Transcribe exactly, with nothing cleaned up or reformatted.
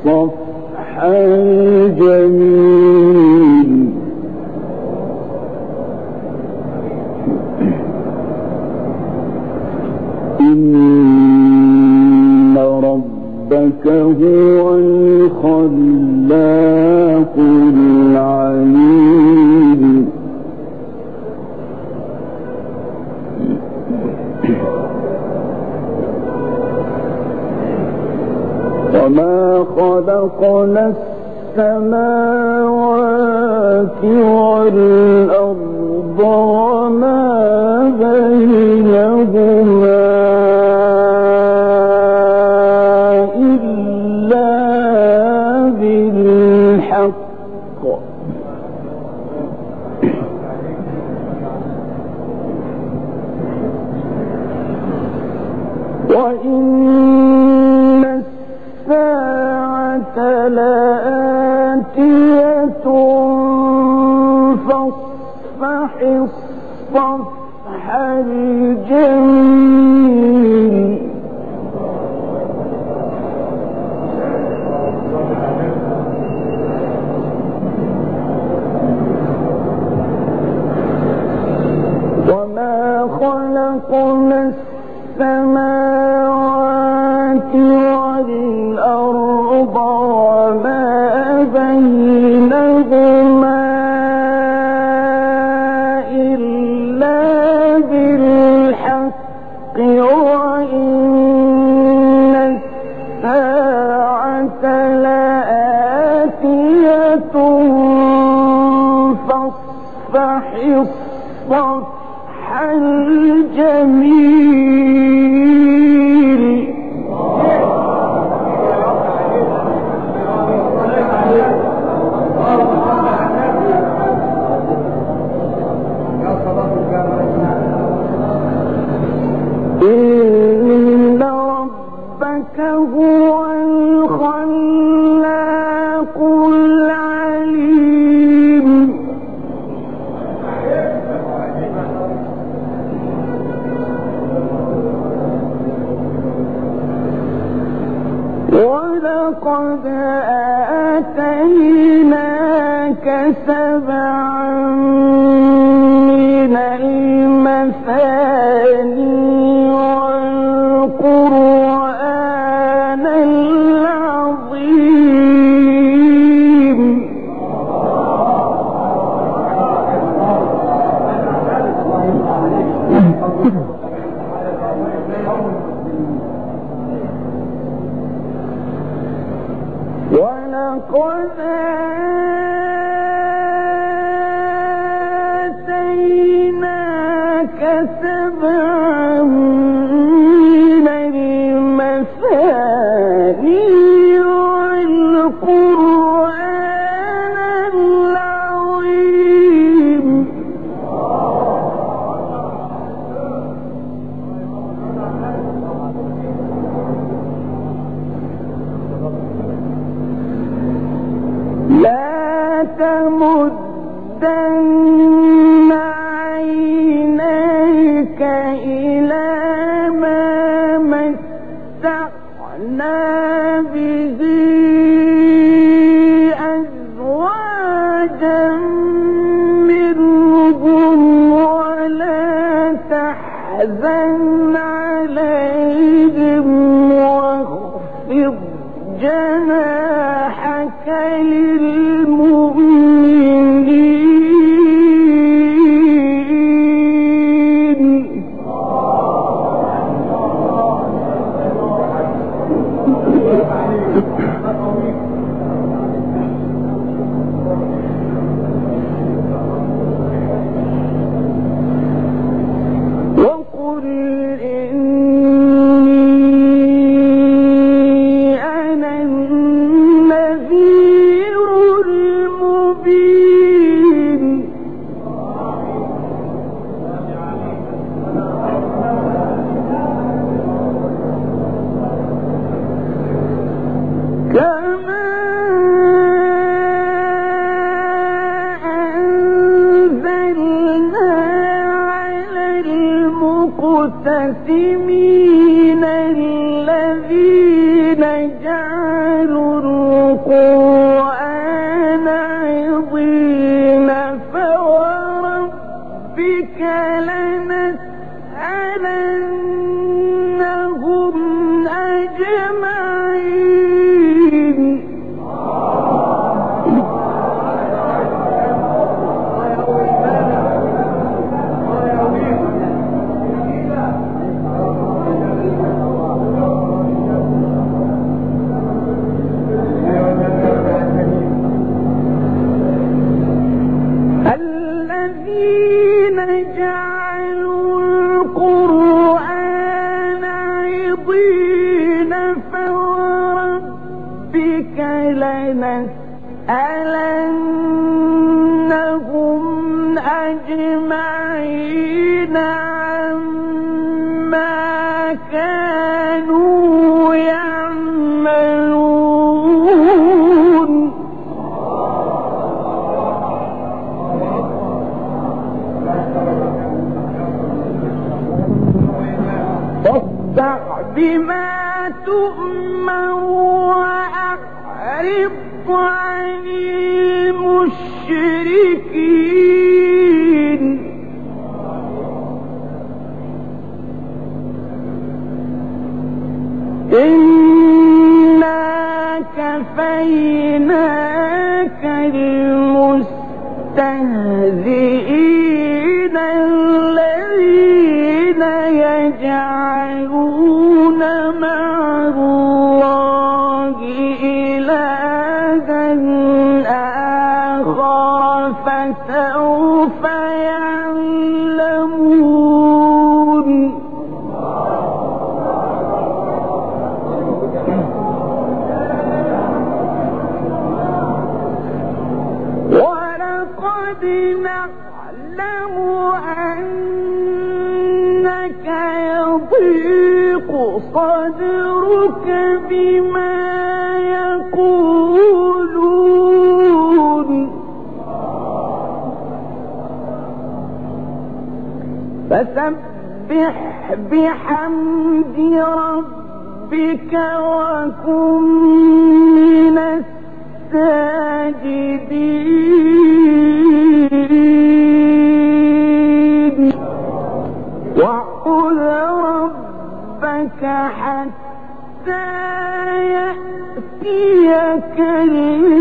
الصفح الجميل إن ربك هو الخلاق العليم وما خلقنا السماوات والأرض وما بينهما إلا بالحق وإن الساعة لآتية فاصفح الصفح الجميل وما خلقنا السماوات والأرض وما بينهما إلا بالحق وإن الساعة لآتية فاصفح الصفح الجميل إن ربك هو الخلاق العليم ولقد آتيناك سبعا من المثاني والقرآن العظيم ولقد آتيناك سبعا من المثاني والقرآن العظيم لا تمدن عينيك إلى ما متعنا به أزواجا منهم ولا تحزن عليهم واخفض جناحك للمؤمنين وقل إني أنا النذير المبين كما أنزلنا على المقتسمين الذين جعلوا لنسألنهم أجمعين عما كانوا يعملون. فاصدع بما تؤمر وأعرض عن المشركين. إنا كفيناك المستهزئين الذين يجعلون مع الله إلها آخر فسوف يعلمون. ولقد نعلم أنك يضيق صدرك بما يقولون فسبح بحمد ربك وكن من الساجدين واعبد ربك حتى يأتيك اليقين.